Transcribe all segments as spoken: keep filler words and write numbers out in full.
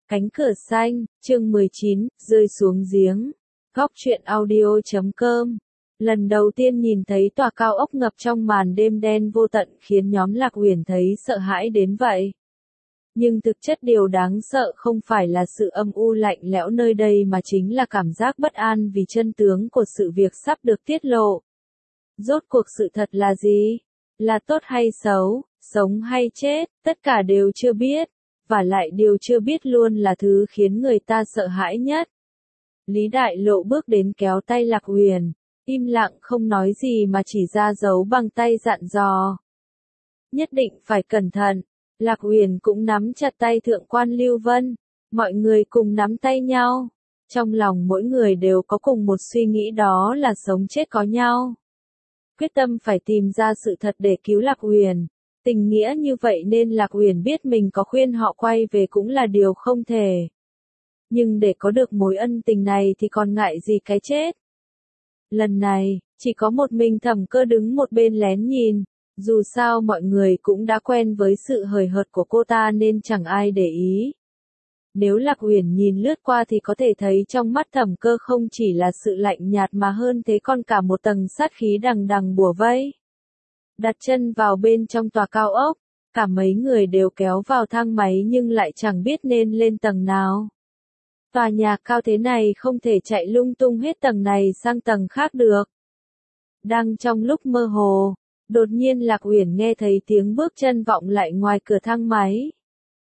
Cánh cửa xanh, chương mười chín, rơi xuống giếng. Góc truyện audio chấm com. Lần đầu tiên nhìn thấy tòa cao ốc ngập trong màn đêm đen vô tận khiến nhóm Lạc Uyển thấy sợ hãi đến vậy. Nhưng thực chất điều đáng sợ không phải là sự âm u lạnh lẽo nơi đây mà chính là cảm giác bất an vì chân tướng của sự việc sắp được tiết lộ. Rốt cuộc sự thật là gì? Là tốt hay xấu, sống hay chết, tất cả đều chưa biết. Và lại điều chưa biết luôn là thứ khiến người ta sợ hãi nhất. Lý Đại Lộ bước đến kéo tay Lạc Uyển, im lặng không nói gì mà chỉ ra dấu bằng tay dặn dò. Nhất định phải cẩn thận. Lạc Uyển cũng nắm chặt tay Thượng quan Lưu Vân, mọi người cùng nắm tay nhau. Trong lòng mỗi người đều có cùng một suy nghĩ, đó là sống chết có nhau. Quyết tâm phải tìm ra sự thật để cứu Lạc Uyển. Tình nghĩa như vậy nên Lạc Uyển biết mình có khuyên họ quay về cũng là điều không thể. Nhưng để có được mối ân tình này thì còn ngại gì cái chết. Lần này, chỉ có một mình Thẩm Cơ đứng một bên lén nhìn. Dù sao mọi người cũng đã quen với sự hời hợt của cô ta nên chẳng ai để ý. Nếu Lạc Uyển nhìn lướt qua thì có thể thấy trong mắt Thẩm Cơ không chỉ là sự lạnh nhạt mà hơn thế còn cả một tầng sát khí đằng đằng bủa vây. Đặt chân vào bên trong tòa cao ốc, cả mấy người đều kéo vào thang máy nhưng lại chẳng biết nên lên tầng nào. Tòa nhà cao thế này không thể chạy lung tung hết tầng này sang tầng khác được. Đang trong lúc mơ hồ, đột nhiên Lạc Uyển nghe thấy tiếng bước chân vọng lại ngoài cửa thang máy.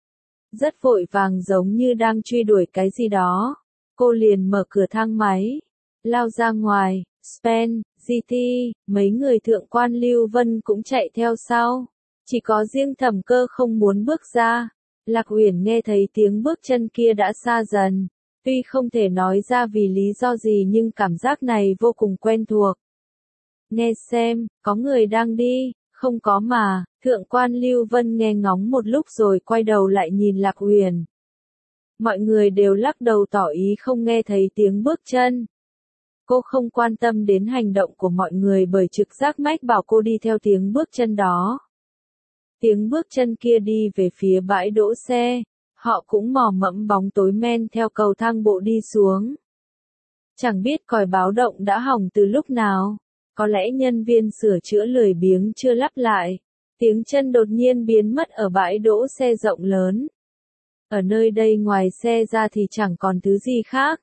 Rất vội vàng giống như đang truy đuổi cái gì đó. Cô liền mở cửa thang máy, lao ra ngoài. Spen, giê tê, mấy người Thượng quan Lưu Vân cũng chạy theo sau. Chỉ có riêng Thẩm Cơ không muốn bước ra. Lạc Uyển nghe thấy tiếng bước chân kia đã xa dần. Tuy không thể nói ra vì lý do gì nhưng cảm giác này vô cùng quen thuộc. Nghe xem, có người đang đi, không có mà. Thượng quan Lưu Vân nghe ngóng một lúc rồi quay đầu lại nhìn Lạc Uyển. Mọi người đều lắc đầu tỏ ý không nghe thấy tiếng bước chân. Cô không quan tâm đến hành động của mọi người bởi trực giác mách bảo cô đi theo tiếng bước chân đó. Tiếng bước chân kia đi về phía bãi đỗ xe, họ cũng mò mẫm bóng tối men theo cầu thang bộ đi xuống. Chẳng biết còi báo động đã hỏng từ lúc nào, có lẽ nhân viên sửa chữa lười biếng chưa lắp lại. Tiếng chân đột nhiên biến mất ở bãi đỗ xe rộng lớn. Ở nơi đây ngoài xe ra thì chẳng còn thứ gì khác.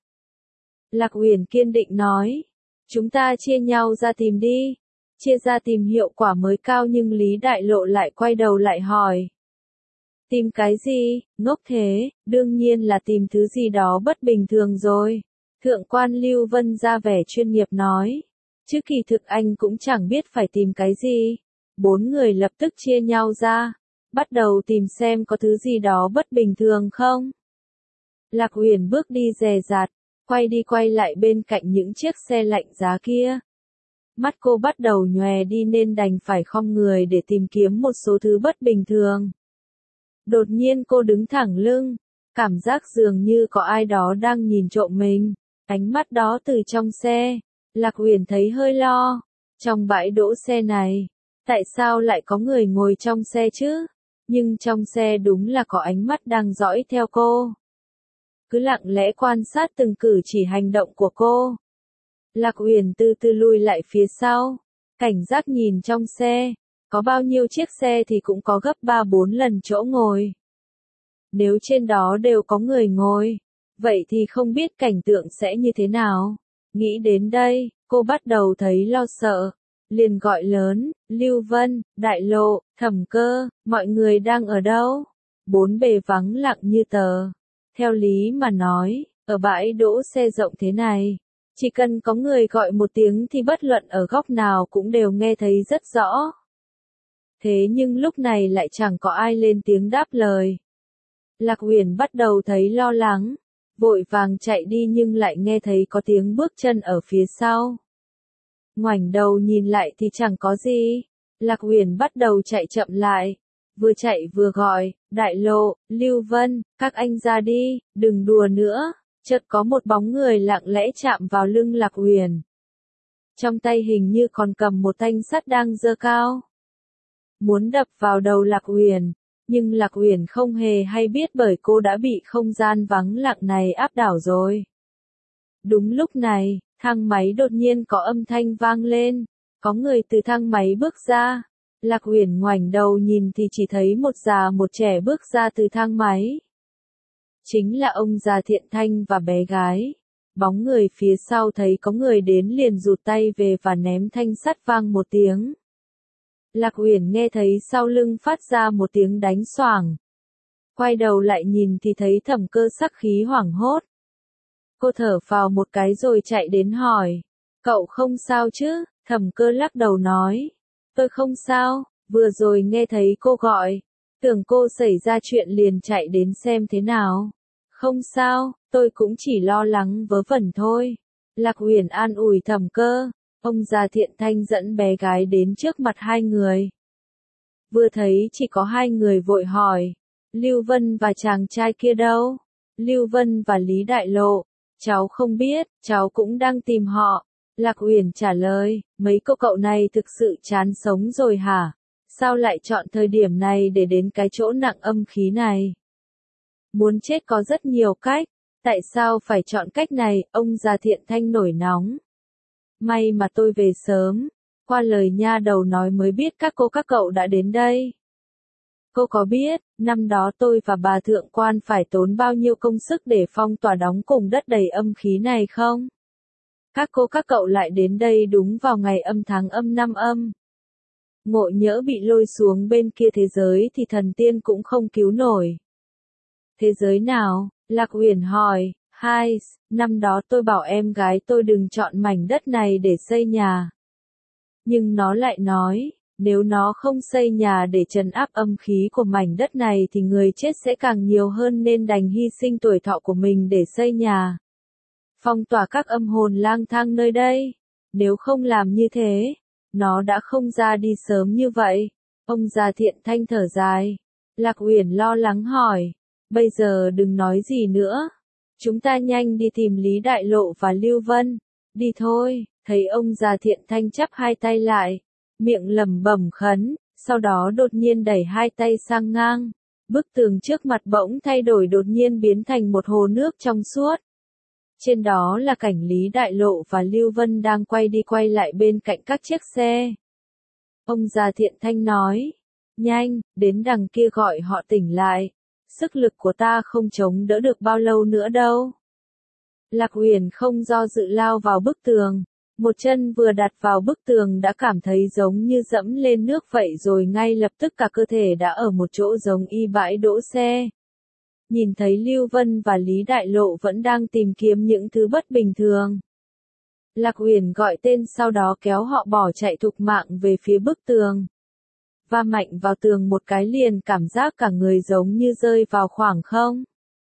Lạc Uyển kiên định nói, chúng ta chia nhau ra tìm đi. Chia ra tìm hiệu quả mới cao nhưng Lý Đại Lộ lại quay đầu lại hỏi. Tìm cái gì, ngốc thế, đương nhiên là tìm thứ gì đó bất bình thường rồi. Thượng quan Lưu Vân ra vẻ chuyên nghiệp nói, chứ kỳ thực anh cũng chẳng biết phải tìm cái gì. Bốn người lập tức chia nhau ra, bắt đầu tìm xem có thứ gì đó bất bình thường không. Lạc Uyển bước đi dè dặt, quay đi quay lại bên cạnh những chiếc xe lạnh giá kia. Mắt cô bắt đầu nhòe đi nên đành phải khom người để tìm kiếm một số thứ bất bình thường. Đột nhiên cô đứng thẳng lưng, cảm giác dường như có ai đó đang nhìn trộm mình. Ánh mắt đó từ trong xe, Lạc Uyển thấy hơi lo. Trong bãi đỗ xe này, tại sao lại có người ngồi trong xe chứ? Nhưng trong xe đúng là có ánh mắt đang dõi theo cô. Cứ lặng lẽ quan sát từng cử chỉ hành động của cô. Lạc Uyển từ từ lùi lại phía sau, cảnh giác nhìn trong xe, có bao nhiêu chiếc xe thì cũng có gấp ba bốn lần chỗ ngồi. Nếu trên đó đều có người ngồi, vậy thì không biết cảnh tượng sẽ như thế nào. Nghĩ đến đây, cô bắt đầu thấy lo sợ, liền gọi lớn, Lưu Vân, Đại Lộ, Thẩm Cơ, mọi người đang ở đâu? Bốn bề vắng lặng như tờ. Theo lý mà nói, ở bãi đỗ xe rộng thế này, chỉ cần có người gọi một tiếng thì bất luận ở góc nào cũng đều nghe thấy rất rõ. Thế nhưng lúc này lại chẳng có ai lên tiếng đáp lời. Lạc Uyển bắt đầu thấy lo lắng, vội vàng chạy đi nhưng lại nghe thấy có tiếng bước chân ở phía sau. Ngoảnh đầu nhìn lại thì chẳng có gì. Lạc Uyển bắt đầu chạy chậm lại, vừa chạy vừa gọi, Đại Lộ, Lưu Vân, các anh ra đi, đừng đùa nữa. Chợt có một bóng người lặng lẽ chạm vào lưng Lạc Uyển. Trong tay hình như còn cầm một thanh sắt đang giơ cao. Muốn đập vào đầu Lạc Uyển, Nhưng Lạc Uyển không hề hay biết bởi cô đã bị không gian vắng lặng này áp đảo rồi. Đúng lúc này, thang máy đột nhiên có âm thanh vang lên, có người từ thang máy bước ra. Lạc Uyển ngoảnh đầu nhìn thì chỉ thấy một già một trẻ bước ra từ thang máy. Chính là ông già Thiện Thanh và bé gái. Bóng người phía sau thấy có người đến liền rụt tay về và ném thanh sắt vang một tiếng. Lạc Uyển nghe thấy sau lưng phát ra một tiếng đánh xoảng. Quay đầu lại nhìn thì thấy Thẩm Cơ sắc khí hoảng hốt. Cô thở phào một cái rồi chạy đến hỏi. Cậu không sao chứ? Thẩm Cơ lắc đầu nói. Tôi không sao, vừa rồi nghe thấy cô gọi. Tưởng cô xảy ra chuyện liền chạy đến xem thế nào. Không sao, tôi cũng chỉ lo lắng vớ vẩn thôi. Lạc Uyển an ủi Thẩm Cơ. Ông già Thiện Thanh dẫn bé gái đến trước mặt hai người. Vừa thấy chỉ có hai người vội hỏi. Lưu Vân và chàng trai kia đâu? Lưu Vân và Lý Đại Lộ. Cháu không biết, cháu cũng đang tìm họ. Lạc Uyển trả lời, mấy cô cậu này thực sự chán sống rồi hả? Sao lại chọn thời điểm này để đến cái chỗ nặng âm khí này? Muốn chết có rất nhiều cách, tại sao phải chọn cách này? Ông già Thiện Thanh nổi nóng. May mà tôi về sớm, qua lời nha đầu nói mới biết các cô các cậu đã đến đây. Cô có biết, năm đó tôi và bà thượng quan phải tốn bao nhiêu công sức để phong tỏa đóng cùng đất đầy âm khí này không? Các cô các cậu lại đến đây đúng vào ngày âm tháng âm năm âm. Ngộ nhỡ bị lôi xuống bên kia thế giới thì thần tiên cũng không cứu nổi. Thế giới nào? Lạc Uyển hỏi. Hai, năm đó tôi bảo em gái tôi đừng chọn mảnh đất này để xây nhà. Nhưng nó lại nói, nếu nó không xây nhà để trấn áp âm khí của mảnh đất này thì người chết sẽ càng nhiều hơn nên đành hy sinh tuổi thọ của mình để xây nhà. Phong tỏa các âm hồn lang thang nơi đây. Nếu không làm như thế, nó đã không ra đi sớm như vậy. Ông già Thiện Thanh thở dài. Lạc Uyển lo lắng hỏi, bây giờ đừng nói gì nữa. Chúng ta nhanh đi tìm Lý Đại Lộ và Lưu Vân. Đi thôi, thấy ông già Thiện Thanh chắp hai tay lại, miệng lẩm bẩm khấn, sau đó đột nhiên đẩy hai tay sang ngang. Bức tường trước mặt bỗng thay đổi đột nhiên biến thành một hồ nước trong suốt. Trên đó là cảnh Lý Đại Lộ và Lưu Vân đang quay đi quay lại bên cạnh các chiếc xe. Ông già Thiện Thanh nói, nhanh, đến đằng kia gọi họ tỉnh lại. Sức lực của ta không chống đỡ được bao lâu nữa đâu. Lạc Uyển không do dự lao vào bức tường. Một chân vừa đặt vào bức tường đã cảm thấy giống như dẫm lên nước vậy rồi ngay lập tức cả cơ thể đã ở một chỗ giống y bãi đỗ xe. Nhìn thấy Lưu Vân và Lý Đại Lộ vẫn đang tìm kiếm những thứ bất bình thường. Lạc Uyển gọi tên sau đó kéo họ bỏ chạy thục mạng về phía bức tường. Va mạnh vào tường một cái liền cảm giác cả người giống như rơi vào khoảng không.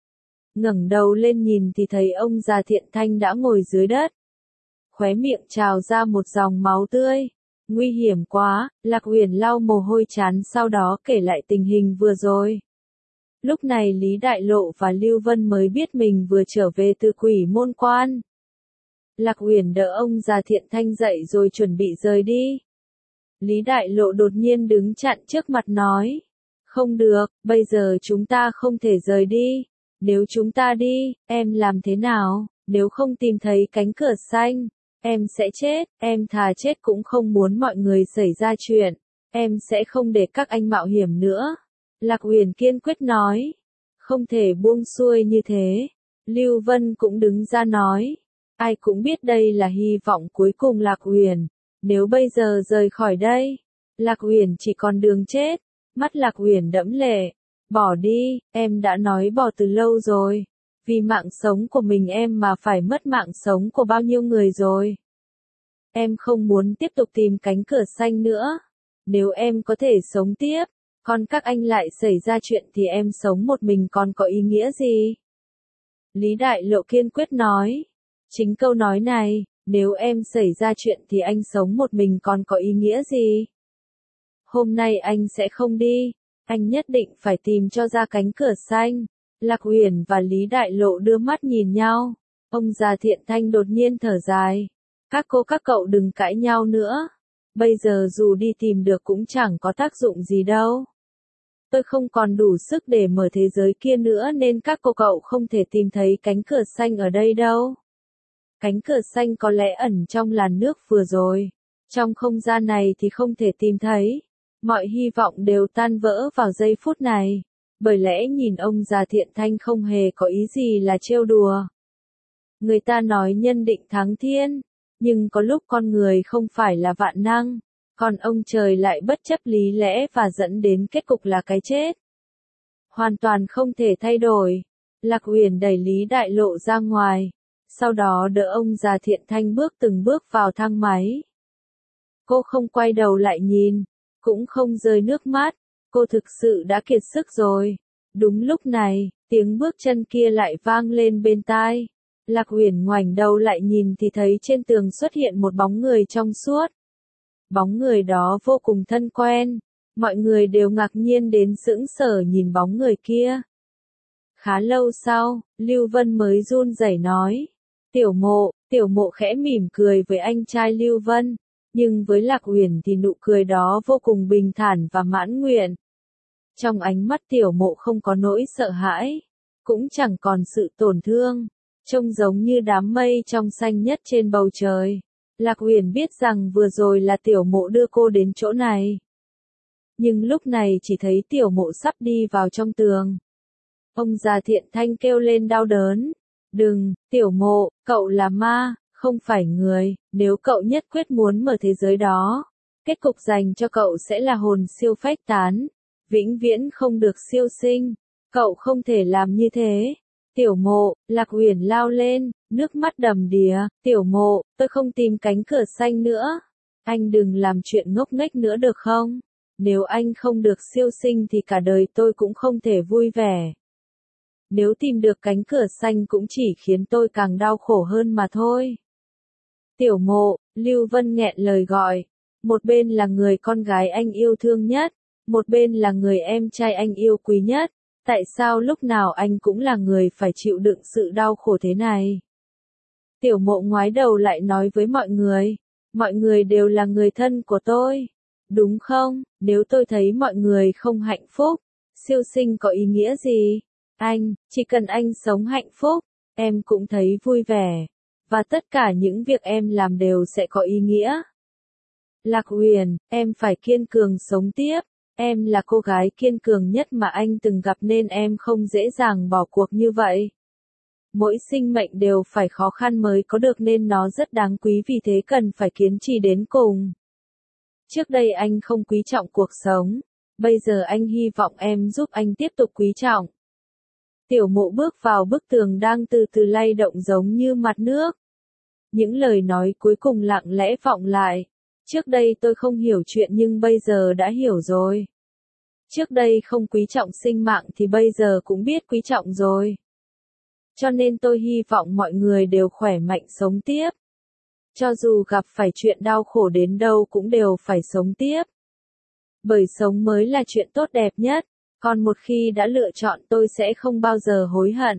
Ngẩng đầu lên nhìn thì thấy ông già Thiện Thanh đã ngồi dưới đất. Khóe miệng trào ra một dòng máu tươi. Nguy hiểm quá, Lạc Uyển lau mồ hôi chán sau đó kể lại tình hình vừa rồi. Lúc này Lý Đại Lộ và Lưu Vân mới biết mình vừa trở về từ Quỷ Môn Quan. Lạc Uyển đỡ ông già Thiện Thanh dậy rồi chuẩn bị rời đi. Lý Đại Lộ đột nhiên đứng chặn trước mặt nói. Không được, bây giờ chúng ta không thể rời đi. Nếu chúng ta đi, em làm thế nào? Nếu không tìm thấy cánh cửa xanh, em sẽ chết. Em thà chết cũng không muốn mọi người xảy ra chuyện. Em sẽ không để các anh mạo hiểm nữa. Lạc Uyển kiên quyết nói. Không thể buông xuôi như thế. Lưu Vân cũng đứng ra nói. Ai cũng biết đây là hy vọng cuối cùng Lạc Uyển. Nếu bây giờ rời khỏi đây, Lạc Uyển chỉ còn đường chết. Mắt Lạc Uyển đẫm lệ. Bỏ đi, em đã nói bỏ từ lâu rồi. Vì mạng sống của mình em mà phải mất mạng sống của bao nhiêu người rồi. Em không muốn tiếp tục tìm cánh cửa xanh nữa. Nếu em có thể sống tiếp, còn các anh lại xảy ra chuyện thì em sống một mình còn có ý nghĩa gì? Lý Đại Lộ kiên quyết nói. Chính câu nói này, nếu em xảy ra chuyện thì anh sống một mình còn có ý nghĩa gì? Hôm nay anh sẽ không đi, anh nhất định phải tìm cho ra cánh cửa xanh. Lạc Uyển và Lý Đại Lộ đưa mắt nhìn nhau. Ông già Thiện Thanh đột nhiên thở dài. Các cô các cậu đừng cãi nhau nữa. Bây giờ dù đi tìm được cũng chẳng có tác dụng gì đâu. Tôi không còn đủ sức để mở thế giới kia nữa nên các cô cậu không thể tìm thấy cánh cửa xanh ở đây đâu. Cánh cửa xanh có lẽ ẩn trong làn nước vừa rồi. Trong không gian này thì không thể tìm thấy. Mọi hy vọng đều tan vỡ vào giây phút này. Bởi lẽ nhìn ông già Thiện Thanh không hề có ý gì là trêu đùa. Người ta nói nhân định thắng thiên. Nhưng có lúc con người không phải là vạn năng. Còn ông trời lại bất chấp lý lẽ và dẫn đến kết cục là cái chết. Hoàn toàn không thể thay đổi. Lạc Uyển đẩy Lý Đại Lộ ra ngoài. Sau đó đỡ ông già Thiện Thanh bước từng bước vào thang máy. Cô không quay đầu lại nhìn. Cũng không rơi nước mắt. Cô thực sự đã kiệt sức rồi. Đúng lúc này, tiếng bước chân kia lại vang lên bên tai. Lạc Uyển ngoảnh đầu lại nhìn thì thấy trên tường xuất hiện một bóng người trong suốt. Bóng người đó vô cùng thân quen. Mọi người đều ngạc nhiên đến sững sờ nhìn bóng người kia. Khá lâu sau, Lưu Vân mới run rẩy nói. Tiểu Mộ, Tiểu Mộ khẽ mỉm cười với anh trai Lưu Vân. Nhưng với Lạc Uyển thì nụ cười đó vô cùng bình thản và mãn nguyện. Trong ánh mắt Tiểu Mộ không có nỗi sợ hãi. Cũng chẳng còn sự tổn thương. Trông giống như đám mây trong xanh nhất trên bầu trời. Lạc Uyển biết rằng vừa rồi là Tiểu Mộ đưa cô đến chỗ này. Nhưng lúc này chỉ thấy Tiểu Mộ sắp đi vào trong tường. Ông già Thiện Thanh kêu lên đau đớn. Đừng, Tiểu Mộ, cậu là ma, không phải người, nếu cậu nhất quyết muốn mở thế giới đó. Kết cục dành cho cậu sẽ là hồn siêu phách tán. Vĩnh viễn không được siêu sinh. Cậu không thể làm như thế. Tiểu Mộ, Lạc Uyển lao lên, nước mắt đầm đìa. Tiểu Mộ, tôi không tìm cánh cửa xanh nữa. Anh đừng làm chuyện ngốc nghếch nữa được không? Nếu anh không được siêu sinh thì cả đời tôi cũng không thể vui vẻ. Nếu tìm được cánh cửa xanh cũng chỉ khiến tôi càng đau khổ hơn mà thôi. Tiểu Mộ, Lưu Vân nghẹn lời gọi. Một bên là người con gái anh yêu thương nhất. Một bên là người em trai anh yêu quý nhất. Tại sao lúc nào anh cũng là người phải chịu đựng sự đau khổ thế này? Tiểu Mộ ngoái đầu lại nói với mọi người. Mọi người đều là người thân của tôi. Đúng không? Nếu tôi thấy mọi người không hạnh phúc, siêu sinh có ý nghĩa gì? Anh, chỉ cần anh sống hạnh phúc, em cũng thấy vui vẻ. Và tất cả những việc em làm đều sẽ có ý nghĩa. Lạc Uyển, em phải kiên cường sống tiếp. Em là cô gái kiên cường nhất mà anh từng gặp nên em không dễ dàng bỏ cuộc như vậy. Mỗi sinh mệnh đều phải khó khăn mới có được nên nó rất đáng quý, vì thế cần phải kiên trì đến cùng. Trước đây anh không quý trọng cuộc sống. Bây giờ anh hy vọng em giúp anh tiếp tục quý trọng. Tiểu Mộ bước vào bức tường đang từ từ lay động giống như mặt nước. Những lời nói cuối cùng lặng lẽ vọng lại. Trước đây tôi không hiểu chuyện nhưng bây giờ đã hiểu rồi. Trước đây không quý trọng sinh mạng thì bây giờ cũng biết quý trọng rồi. Cho nên tôi hy vọng mọi người đều khỏe mạnh sống tiếp. Cho dù gặp phải chuyện đau khổ đến đâu cũng đều phải sống tiếp. Bởi sống mới là chuyện tốt đẹp nhất. Còn một khi đã lựa chọn tôi sẽ không bao giờ hối hận.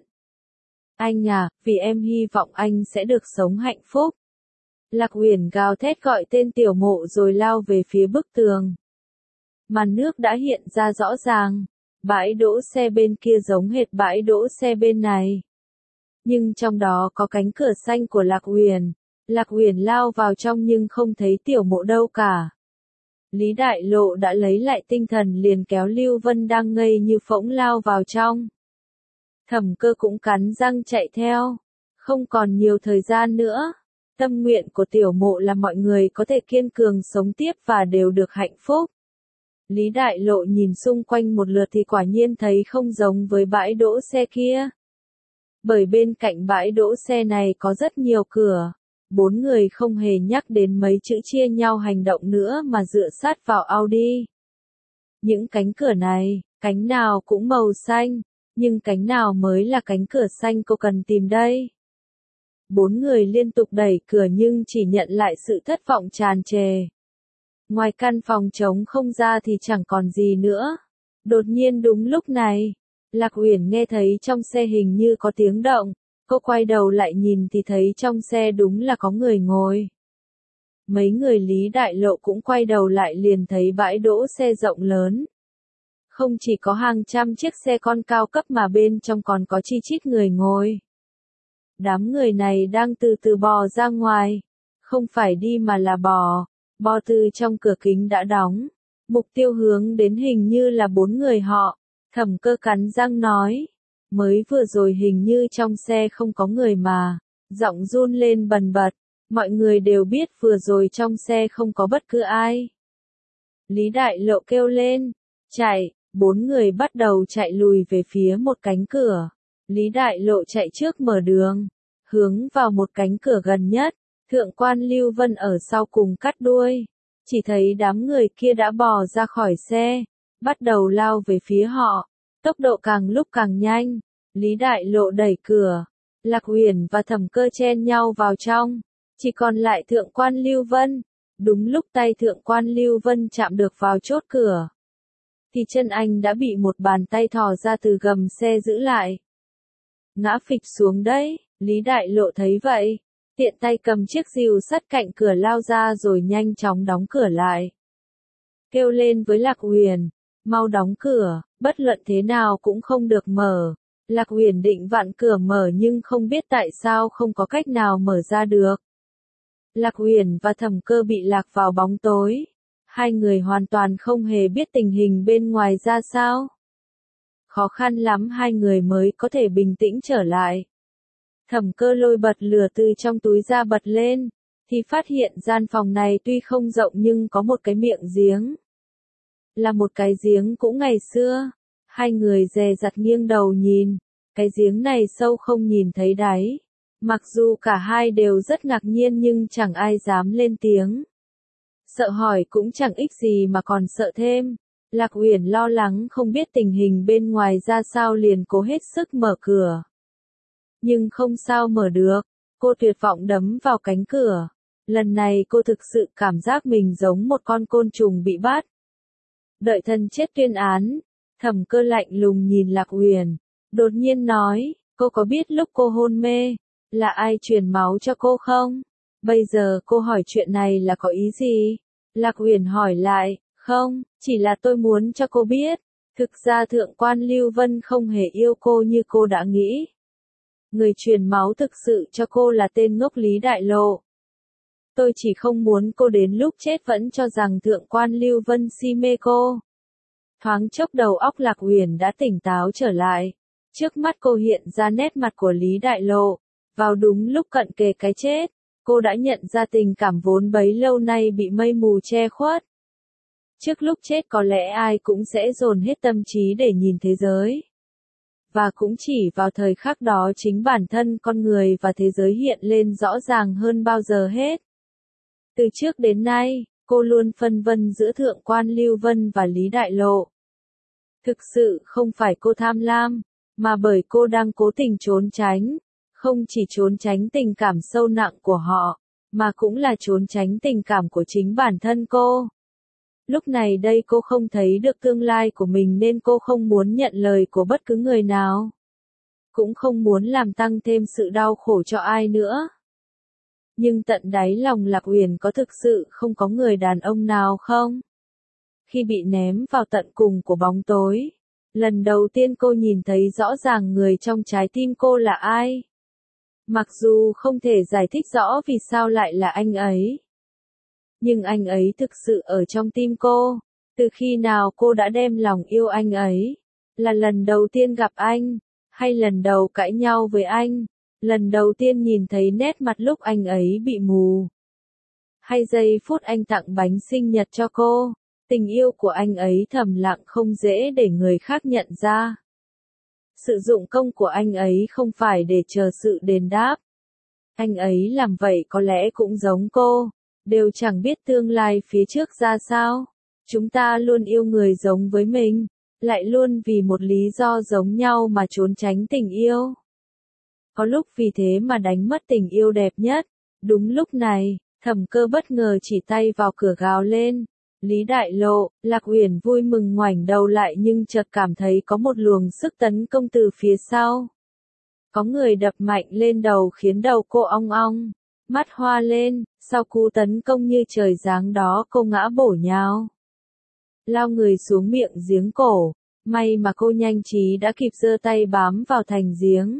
Anh à, vì em hy vọng anh sẽ được sống hạnh phúc. Lạc Uyển gào thét gọi tên Tiểu Mộ rồi lao về phía bức tường. Màn nước đã hiện ra rõ ràng. Bãi đỗ xe bên kia giống hệt bãi đỗ xe bên này. Nhưng trong đó có cánh cửa xanh của Lạc Uyển. Lạc Uyển lao vào trong nhưng không thấy Tiểu Mộ đâu cả. Lý Đại Lộ đã lấy lại tinh thần liền kéo Lưu Vân đang ngây như phỗng lao vào trong. Thẩm Cơ cũng cắn răng chạy theo. Không còn nhiều thời gian nữa. Tâm nguyện của Tiểu Mộ là mọi người có thể kiên cường sống tiếp và đều được hạnh phúc. Lý Đại Lộ nhìn xung quanh một lượt thì quả nhiên thấy không giống với bãi đỗ xe kia. Bởi bên cạnh bãi đỗ xe này có rất nhiều cửa. Bốn người không hề nhắc đến mấy chữ chia nhau hành động nữa mà dựa sát vào Audi. Những cánh cửa này, cánh nào cũng màu xanh, nhưng cánh nào mới là cánh cửa xanh cô cần tìm đây? Bốn người liên tục đẩy cửa nhưng chỉ nhận lại sự thất vọng tràn trề. Ngoài căn phòng trống không ra thì chẳng còn gì nữa. Đột nhiên đúng lúc này, Lạc Uyển nghe thấy trong xe hình như có tiếng động. Cô quay đầu lại nhìn thì thấy trong xe đúng là có người ngồi. Mấy người Lý Đại Lộ cũng quay đầu lại liền thấy bãi đỗ xe rộng lớn. Không chỉ có hàng trăm chiếc xe con cao cấp mà bên trong còn có chi chít người ngồi. Đám người này đang từ từ bò ra ngoài. Không phải đi mà là bò. Bò từ trong cửa kính đã đóng. Mục tiêu hướng đến hình như là bốn người họ. Thẩm Cơ cắn răng nói. Mới vừa rồi hình như trong xe không có người mà. Giọng run lên bần bật. Mọi người đều biết vừa rồi trong xe không có bất cứ ai. Lý Đại Lộ kêu lên. Chạy. Bốn người bắt đầu chạy lùi về phía một cánh cửa. Lý Đại Lộ chạy trước mở đường. Hướng vào một cánh cửa gần nhất. Thượng quan Lưu Vân ở sau cùng cắt đuôi. Chỉ thấy đám người kia đã bò ra khỏi xe. Bắt đầu lao về phía họ. Tốc độ càng lúc càng nhanh. Lý Đại Lộ đẩy cửa. Lạc Huyền và Thẩm Cơ chen nhau vào trong. Chỉ còn lại Thượng quan Lưu Vân. Đúng lúc tay Thượng quan Lưu Vân chạm được vào chốt cửa. Thì chân anh đã bị một bàn tay thò ra từ gầm xe giữ lại. Ngã phịch xuống đấy. Lý Đại Lộ thấy vậy. Tiện tay cầm chiếc rìu sắt cạnh cửa lao ra rồi nhanh chóng đóng cửa lại. Kêu lên với Lạc Huyền. Mau đóng cửa, bất luận thế nào cũng không được mở. Lạc Huyền định vặn cửa mở nhưng không biết tại sao không có cách nào mở ra được. Lạc Huyền và Thẩm Cơ bị lạc vào bóng tối. Hai người hoàn toàn không hề biết tình hình bên ngoài ra sao. Khó khăn lắm hai người mới có thể bình tĩnh trở lại. Thẩm Cơ lôi bật lửa từ trong túi ra bật lên, thì phát hiện gian phòng này tuy không rộng nhưng có một cái miệng giếng. Là một cái giếng cũ ngày xưa. Hai người dè dặt nghiêng đầu nhìn. Cái giếng này sâu không nhìn thấy đáy. Mặc dù cả hai đều rất ngạc nhiên nhưng chẳng ai dám lên tiếng. Sợ hỏi cũng chẳng ích gì mà còn sợ thêm. Lạc Huyền lo lắng không biết tình hình bên ngoài ra sao liền cố hết sức mở cửa. Nhưng không sao mở được. Cô tuyệt vọng đấm vào cánh cửa. Lần này cô thực sự cảm giác mình giống một con côn trùng bị bắt. Đợi thân chết tuyên án. Thẩm Cơ lạnh lùng nhìn Lạc Huyền. Đột nhiên nói, cô có biết lúc cô hôn mê, là ai truyền máu cho cô không? Bây giờ cô hỏi chuyện này là có ý gì? Lạc Huyền hỏi lại, không, chỉ là tôi muốn cho cô biết. Thực ra Thượng quan Lưu Vân không hề yêu cô như cô đã nghĩ. Người truyền máu thực sự cho cô là tên ngốc Lý Đại Lộ. Tôi chỉ không muốn cô đến lúc chết vẫn cho rằng Thượng quan Lưu Vân si mê cô. Thoáng chốc đầu óc Lạc Huyền đã tỉnh táo trở lại. Trước mắt cô hiện ra nét mặt của Lý Đại Lộ. Vào đúng lúc cận kề cái chết, cô đã nhận ra tình cảm vốn bấy lâu nay bị mây mù che khuất. Trước lúc chết có lẽ ai cũng sẽ dồn hết tâm trí để nhìn thế giới. Và cũng chỉ vào thời khắc đó chính bản thân con người và thế giới hiện lên rõ ràng hơn bao giờ hết. Từ trước đến nay, cô luôn phân vân giữa Thượng quan Lưu Vân và Lý Đại Lộ. Thực sự không phải cô tham lam, mà bởi cô đang cố tình trốn tránh. Không chỉ trốn tránh tình cảm sâu nặng của họ, mà cũng là trốn tránh tình cảm của chính bản thân cô. Lúc này đây cô không thấy được tương lai của mình nên cô không muốn nhận lời của bất cứ người nào. Cũng không muốn làm tăng thêm sự đau khổ cho ai nữa. Nhưng tận đáy lòng Lạc Huyền có thực sự không có người đàn ông nào không? Khi bị ném vào tận cùng của bóng tối, lần đầu tiên cô nhìn thấy rõ ràng người trong trái tim cô là ai. Mặc dù không thể giải thích rõ vì sao lại là anh ấy. Nhưng anh ấy thực sự ở trong tim cô. Từ khi nào cô đã đem lòng yêu anh ấy? Là lần đầu tiên gặp anh? Hay lần đầu cãi nhau với anh? Lần đầu tiên nhìn thấy nét mặt lúc anh ấy bị mù? Hay giây phút anh tặng bánh sinh nhật cho cô? Tình yêu của anh ấy thầm lặng không dễ để người khác nhận ra. Sự dụng công của anh ấy không phải để chờ sự đền đáp. Anh ấy làm vậy có lẽ cũng giống cô, đều chẳng biết tương lai phía trước ra sao. Chúng ta luôn yêu người giống với mình, lại luôn vì một lý do giống nhau mà trốn tránh tình yêu. Có lúc vì thế mà đánh mất tình yêu đẹp nhất. Đúng lúc này, Thẩm Cơ bất ngờ chỉ tay vào cửa gào lên. Lý Đại Lộ. Lạc Huyền vui mừng ngoảnh đầu lại nhưng chợt cảm thấy có một luồng sức tấn công từ phía sau. Có người đập mạnh lên đầu khiến đầu cô ong ong, mắt hoa lên, sau cú tấn công như trời giáng đó cô ngã bổ nhào. Lao người xuống miệng giếng cổ, May mà cô nhanh trí đã kịp giơ tay bám vào thành giếng.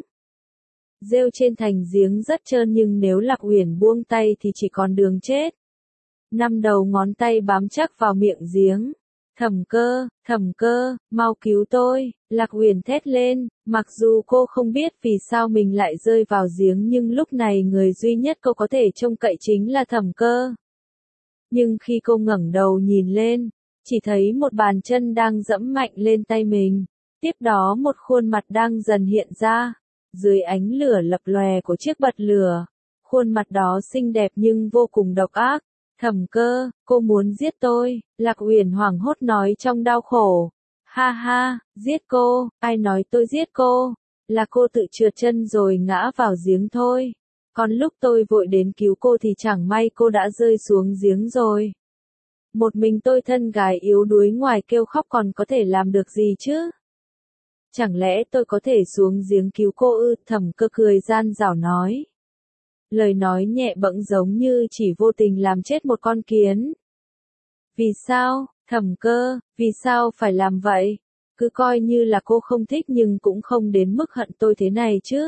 Rêu trên thành giếng rất trơn nhưng nếu Lạc Uyển buông tay thì chỉ còn đường chết. Năm đầu ngón tay bám chắc vào miệng giếng. Thẩm Cơ, Thẩm Cơ, mau cứu tôi, Lạc Uyển thét lên, mặc dù cô không biết vì sao mình lại rơi vào giếng nhưng lúc này người duy nhất cô có thể trông cậy chính là Thẩm Cơ. Nhưng khi cô ngẩng đầu nhìn lên, chỉ thấy một bàn chân đang dẫm mạnh lên tay mình, tiếp đó một khuôn mặt đang dần hiện ra, dưới ánh lửa lập lòe của chiếc bật lửa. Khuôn mặt đó xinh đẹp nhưng vô cùng độc ác. Thẩm Cơ, cô muốn giết tôi, Lạc Uyển hoảng hốt nói trong đau khổ. Ha ha, giết cô, ai nói tôi giết cô, là cô tự trượt chân rồi ngã vào giếng thôi. Còn lúc tôi vội đến cứu cô thì chẳng may cô đã rơi xuống giếng rồi. Một mình tôi thân gái yếu đuối ngoài kêu khóc còn có thể làm được gì chứ? Chẳng lẽ tôi có thể xuống giếng cứu cô ư? Thẩm Cơ cười gian dảo nói. Lời nói nhẹ bẫng giống như chỉ vô tình làm chết một con kiến. Vì sao, Thẩm Cơ, vì sao phải làm vậy? Cứ coi như là cô không thích nhưng cũng không đến mức hận tôi thế này chứ.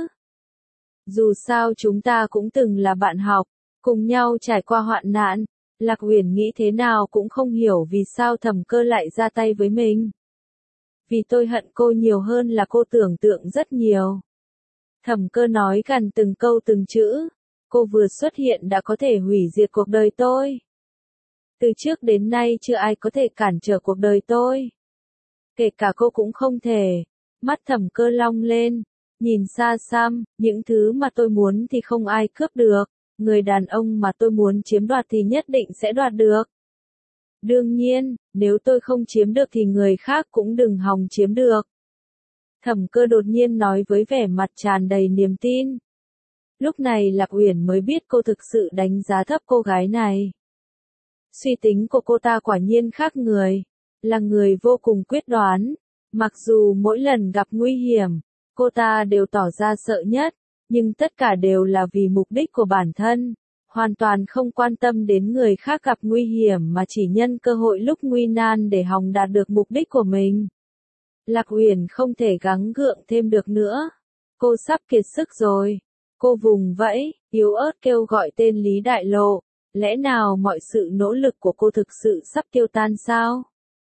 Dù sao chúng ta cũng từng là bạn học, cùng nhau trải qua hoạn nạn. Lạc Uyển nghĩ thế nào cũng không hiểu vì sao Thẩm Cơ lại ra tay với mình. Vì tôi hận cô nhiều hơn là cô tưởng tượng rất nhiều. Thẩm Cơ nói gần từng câu từng chữ. Cô vừa xuất hiện đã có thể hủy diệt cuộc đời tôi. Từ trước đến nay chưa ai có thể cản trở cuộc đời tôi. Kể cả cô cũng không thể. Mắt Thẩm Cơ long lên, nhìn xa xăm, những thứ mà tôi muốn thì không ai cướp được. Người đàn ông mà tôi muốn chiếm đoạt thì nhất định sẽ đoạt được. Đương nhiên, nếu tôi không chiếm được thì người khác cũng đừng hòng chiếm được. Thẩm Cơ đột nhiên nói với vẻ mặt tràn đầy niềm tin. Lúc này Lạc Uyển mới biết cô thực sự đánh giá thấp cô gái này. Suy tính của cô ta quả nhiên khác người, là người vô cùng quyết đoán. Mặc dù mỗi lần gặp nguy hiểm, cô ta đều tỏ ra sợ nhất, nhưng tất cả đều là vì mục đích của bản thân, hoàn toàn không quan tâm đến người khác gặp nguy hiểm mà chỉ nhân cơ hội lúc nguy nan để hòng đạt được mục đích của mình. Lạc Uyển không thể gắng gượng thêm được nữa. Cô sắp kiệt sức rồi. Cô vùng vẫy, yếu ớt kêu gọi tên Lý Đại Lộ. Lẽ nào mọi sự nỗ lực của cô thực sự sắp tiêu tan sao?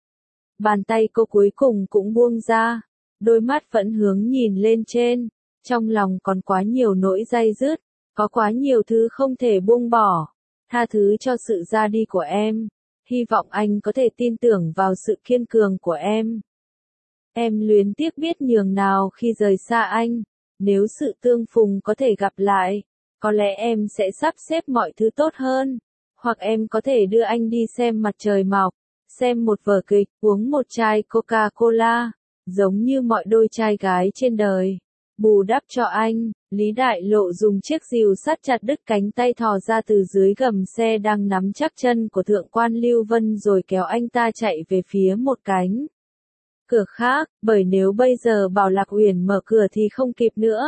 Bàn tay cô cuối cùng cũng buông ra. Đôi mắt vẫn hướng nhìn lên trên. Trong lòng còn quá nhiều nỗi day dứt. Có quá nhiều thứ không thể buông bỏ. Tha thứ cho sự ra đi của em. Hy vọng anh có thể tin tưởng vào sự kiên cường của em. Em luyến tiếc biết nhường nào khi rời xa anh. Nếu sự tương phùng có thể gặp lại, có lẽ em sẽ sắp xếp mọi thứ tốt hơn. Hoặc em có thể đưa anh đi xem mặt trời mọc, xem một vở kịch, uống một chai Coca-Cola, giống như mọi đôi trai gái trên đời. Bù đắp cho anh, Lý Đại Lộ dùng chiếc rìu sắt chặt đứt cánh tay thò ra từ dưới gầm xe đang nắm chắc chân của Thượng quan Lưu Vân rồi kéo anh ta chạy về phía một cánh cửa khác, bởi nếu bây giờ bảo Lạc Uyển mở cửa thì không kịp nữa.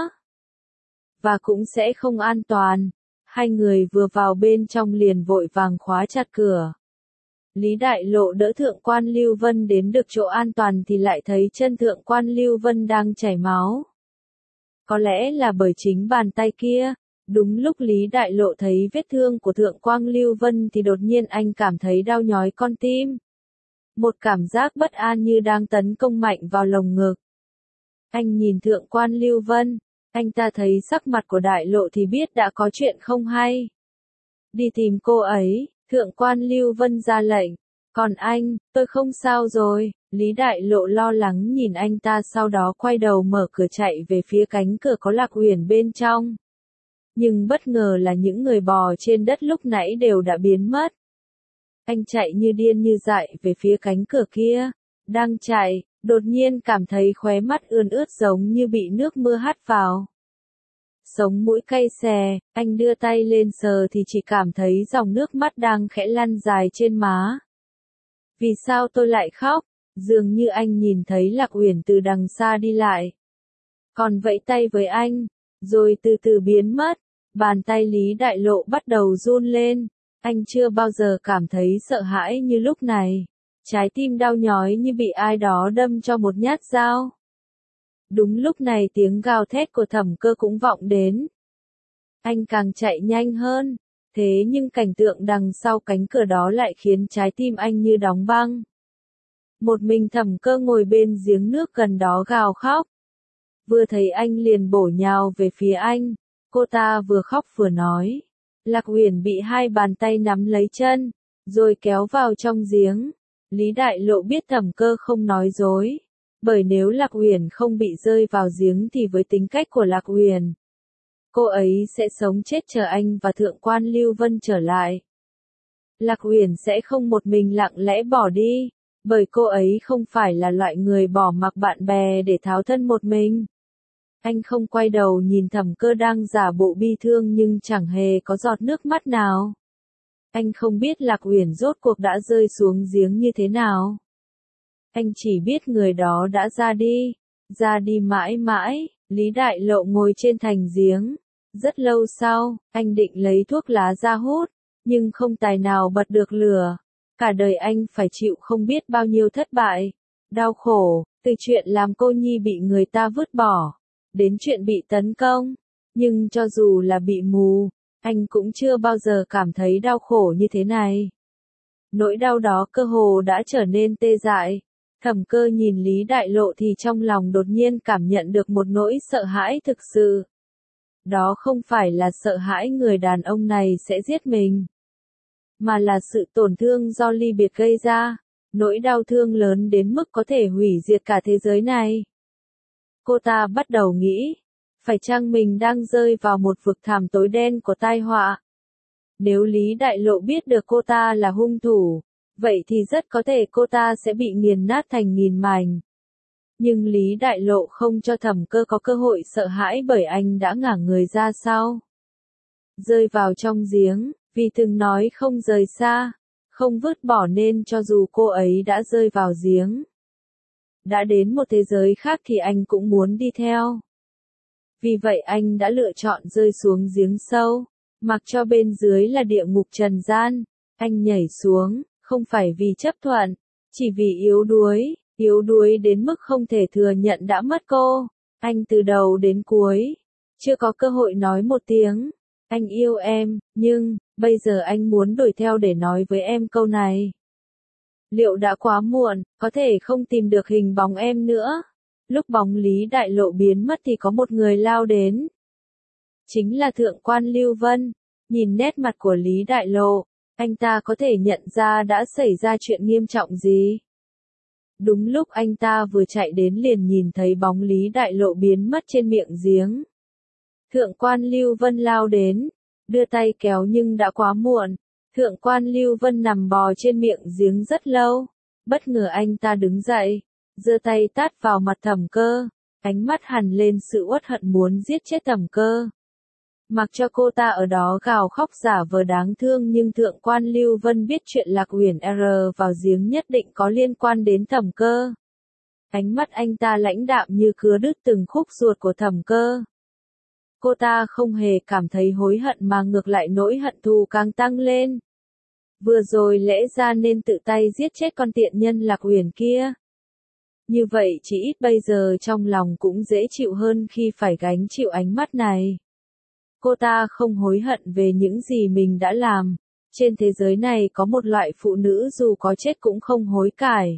Và cũng sẽ không an toàn. Hai người vừa vào bên trong liền vội vàng khóa chặt cửa. Lý Đại Lộ đỡ Thượng quan Lưu Vân đến được chỗ an toàn thì lại thấy chân Thượng quan Lưu Vân đang chảy máu. Có lẽ là bởi chính bàn tay kia. Đúng lúc Lý Đại Lộ thấy vết thương của Thượng quan Lưu Vân thì đột nhiên anh cảm thấy đau nhói con tim. Một cảm giác bất an như đang tấn công mạnh vào lồng ngực. Anh nhìn Thượng quan Lưu Vân, anh ta thấy sắc mặt của Đại Lộ thì biết đã có chuyện không hay. Đi tìm cô ấy, Thượng quan Lưu Vân ra lệnh. Còn anh, tôi không sao rồi, Lý Đại Lộ lo lắng nhìn anh ta sau đó quay đầu mở cửa chạy về phía cánh cửa có Lạc Uyển bên trong. Nhưng bất ngờ là những người bò trên đất lúc nãy đều đã biến mất. Anh chạy như điên như dại về phía cánh cửa kia. Đang chạy, đột nhiên cảm thấy khóe mắt ươn ướt giống như bị nước mưa hắt vào. Sống mũi cay xè, anh đưa tay lên sờ thì chỉ cảm thấy dòng nước mắt đang khẽ lăn dài trên má. Vì sao tôi lại khóc? Dường như anh nhìn thấy Lạc Uyển từ đằng xa đi lại. Còn vẫy tay với anh, rồi từ từ biến mất. Bàn tay Lý Đại Lộ bắt đầu run lên. Anh chưa bao giờ cảm thấy sợ hãi như lúc này. Trái tim đau nhói như bị ai đó đâm cho một nhát dao. Đúng lúc này tiếng gào thét của Thẩm Cơ cũng vọng đến. Anh càng chạy nhanh hơn, thế nhưng cảnh tượng đằng sau cánh cửa đó lại khiến trái tim anh như đóng băng. Một mình Thẩm Cơ ngồi bên giếng nước gần đó gào khóc. Vừa thấy anh liền bổ nhào về phía anh, cô ta vừa khóc vừa nói. Lạc Uyển bị hai bàn tay nắm lấy chân, rồi kéo vào trong giếng. Lý Đại Lộ biết Thẩm Cơ không nói dối, bởi nếu Lạc Uyển không bị rơi vào giếng thì với tính cách của Lạc Uyển, cô ấy sẽ sống chết chờ anh và Thượng quan Lưu Vân trở lại. Lạc Uyển sẽ không một mình lặng lẽ bỏ đi, bởi cô ấy không phải là loại người bỏ mặc bạn bè để tháo thân một mình. Anh không quay đầu nhìn Thẩm Cơ đang giả bộ bi thương nhưng chẳng hề có giọt nước mắt nào. Anh không biết Lạc Uyển rốt cuộc đã rơi xuống giếng như thế nào. Anh chỉ biết người đó đã ra đi, ra đi mãi mãi. Lý Đại Lộ ngồi trên thành giếng. Rất lâu sau, anh định lấy thuốc lá ra hút, nhưng không tài nào bật được lửa. Cả đời anh phải chịu không biết bao nhiêu thất bại, đau khổ, từ chuyện làm cô nhi bị người ta vứt bỏ, đến chuyện bị tấn công. Nhưng cho dù là bị mù, anh cũng chưa bao giờ cảm thấy đau khổ như thế này. Nỗi đau đó cơ hồ đã trở nên tê dại. Thẩm Cơ nhìn Lý Đại Lộ thì trong lòng đột nhiên cảm nhận được một nỗi sợ hãi thực sự. Đó không phải là sợ hãi người đàn ông này sẽ giết mình, mà là sự tổn thương do ly biệt gây ra, nỗi đau thương lớn đến mức có thể hủy diệt cả thế giới này. Cô ta bắt đầu nghĩ, phải chăng mình đang rơi vào một vực thẳm tối đen của tai họa? Nếu Lý Đại Lộ biết được cô ta là hung thủ, vậy thì rất có thể cô ta sẽ bị nghiền nát thành nghìn mảnh. Nhưng Lý Đại Lộ không cho Thẩm Cơ có cơ hội sợ hãi bởi anh đã ngả người ra sau. Rơi vào trong giếng, vì từng nói không rời xa, không vứt bỏ nên cho dù cô ấy đã rơi vào giếng, đã đến một thế giới khác thì anh cũng muốn đi theo. Vì vậy anh đã lựa chọn rơi xuống giếng sâu, mặc cho bên dưới là địa ngục trần gian. Anh nhảy xuống, không phải vì chấp thuận, chỉ vì yếu đuối, yếu đuối đến mức không thể thừa nhận đã mất cô. Anh từ đầu đến cuối, chưa có cơ hội nói một tiếng, anh yêu em, nhưng, bây giờ anh muốn đuổi theo để nói với em câu này. Liệu đã quá muộn, có thể không tìm được hình bóng em nữa? Lúc bóng Lý Đại Lộ biến mất thì có một người lao đến. Chính là Thượng quan Lưu Vân. Nhìn nét mặt của Lý Đại Lộ, anh ta có thể nhận ra đã xảy ra chuyện nghiêm trọng gì. Đúng lúc anh ta vừa chạy đến liền nhìn thấy bóng Lý Đại Lộ biến mất trên miệng giếng. Thượng quan Lưu Vân lao đến, đưa tay kéo nhưng đã quá muộn. Thượng quan Lưu Vân nằm bò trên miệng giếng rất lâu. Bất ngờ anh ta đứng dậy, giơ tay tát vào mặt Thẩm Cơ, ánh mắt hằn lên sự uất hận muốn giết chết Thẩm Cơ. Mặc cho cô ta ở đó gào khóc giả vờ đáng thương nhưng Thượng quan Lưu Vân biết chuyện Lạc Uyển R vào giếng nhất định có liên quan đến Thẩm Cơ. Ánh mắt anh ta lãnh đạm như cứa đứt từng khúc ruột của Thẩm Cơ. Cô ta không hề cảm thấy hối hận mà ngược lại nỗi hận thù càng tăng lên. Vừa rồi lẽ ra nên tự tay giết chết con tiện nhân Lạc Uyển kia. Như vậy chỉ ít bây giờ trong lòng cũng dễ chịu hơn khi phải gánh chịu ánh mắt này. Cô ta không hối hận về những gì mình đã làm. Trên thế giới này có một loại phụ nữ dù có chết cũng không hối cải.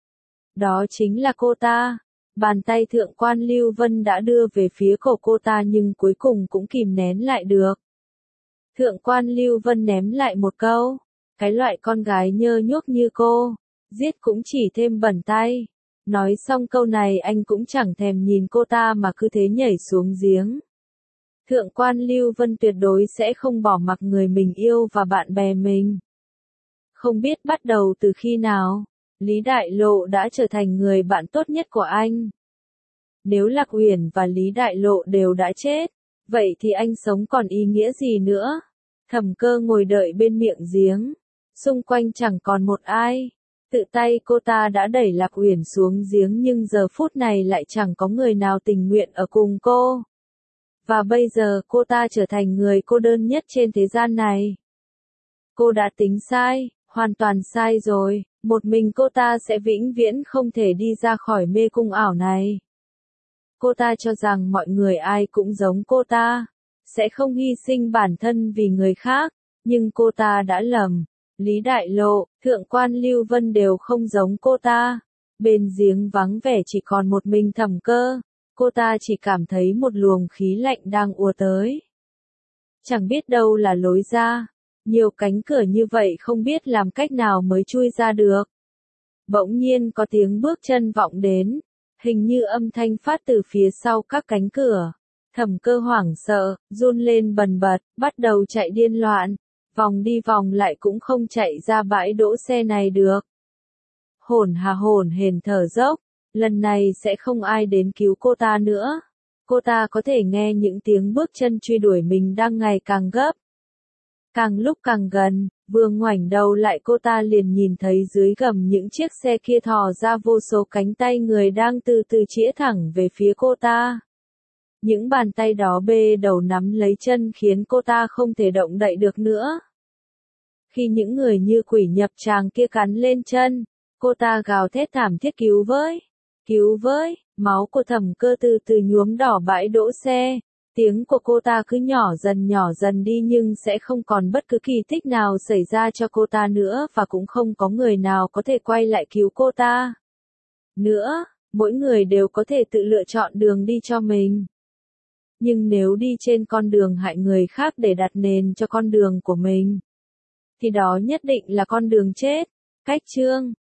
Đó chính là cô ta. Bàn tay Thượng quan Lưu Vân đã đưa về phía cổ cô ta nhưng cuối cùng cũng kìm nén lại được. Thượng quan Lưu Vân ném lại một câu. Cái loại con gái nhơ nhuốc như cô, giết cũng chỉ thêm bẩn tay. Nói xong câu này anh cũng chẳng thèm nhìn cô ta mà cứ thế nhảy xuống giếng. Thượng quan Lưu Vân tuyệt đối sẽ không bỏ mặc người mình yêu và bạn bè mình. Không biết bắt đầu từ khi nào, Lý Đại Lộ đã trở thành người bạn tốt nhất của anh. Nếu Lạc Uyển và Lý Đại Lộ đều đã chết, vậy thì anh sống còn ý nghĩa gì nữa? Thẩm Cơ ngồi đợi bên miệng giếng, xung quanh chẳng còn một ai. Tự tay cô ta đã đẩy Lạc Uyển xuống giếng nhưng giờ phút này lại chẳng có người nào tình nguyện ở cùng cô. Và bây giờ cô ta trở thành người cô đơn nhất trên thế gian này. Cô đã tính sai, Hoàn toàn sai rồi, một mình cô ta sẽ vĩnh viễn không thể đi ra khỏi mê cung ảo này. Cô ta cho rằng mọi người ai cũng giống cô ta, sẽ không hy sinh bản thân vì người khác, nhưng cô ta đã lầm. Lý Đại Lộ, Thượng quan Lưu Vân đều không giống cô ta. Bên giếng vắng vẻ chỉ còn một mình Thẩm Cơ, cô ta chỉ cảm thấy một luồng khí lạnh đang ùa tới. Chẳng biết đâu là lối ra, nhiều cánh cửa như vậy không biết làm cách nào mới chui ra được. Bỗng nhiên có tiếng bước chân vọng đến, hình như âm thanh phát từ phía sau các cánh cửa. Thẩm Cơ hoảng sợ, run lên bần bật, bắt đầu chạy điên loạn, vòng đi vòng lại cũng không chạy ra bãi đỗ xe này được. Hổn hà hổn hển thở dốc, lần này sẽ không ai đến cứu cô ta nữa. Cô ta có thể nghe những tiếng bước chân truy đuổi mình đang ngày càng gấp. Càng lúc càng gần, vừa ngoảnh đầu lại cô ta liền nhìn thấy dưới gầm những chiếc xe kia thò ra vô số cánh tay người đang từ từ chĩa thẳng về phía cô ta. Những bàn tay đó bê đầu nắm lấy chân khiến cô ta không thể động đậy được nữa. Khi những người như quỷ nhập tràng kia cắn lên chân, cô ta gào thét thảm thiết cứu với, cứu với, máu của Thẩm Cơ từ từ nhuốm đỏ bãi đỗ xe. Tiếng của cô ta cứ nhỏ dần nhỏ dần đi nhưng sẽ không còn bất cứ kỳ tích nào xảy ra cho cô ta nữa và cũng không có người nào có thể quay lại cứu cô ta. Nữa, mỗi người đều có thể tự lựa chọn đường đi cho mình. Nhưng nếu đi trên con đường hại người khác để đặt nền cho con đường của mình, thì đó nhất định là con đường chết. Cách chương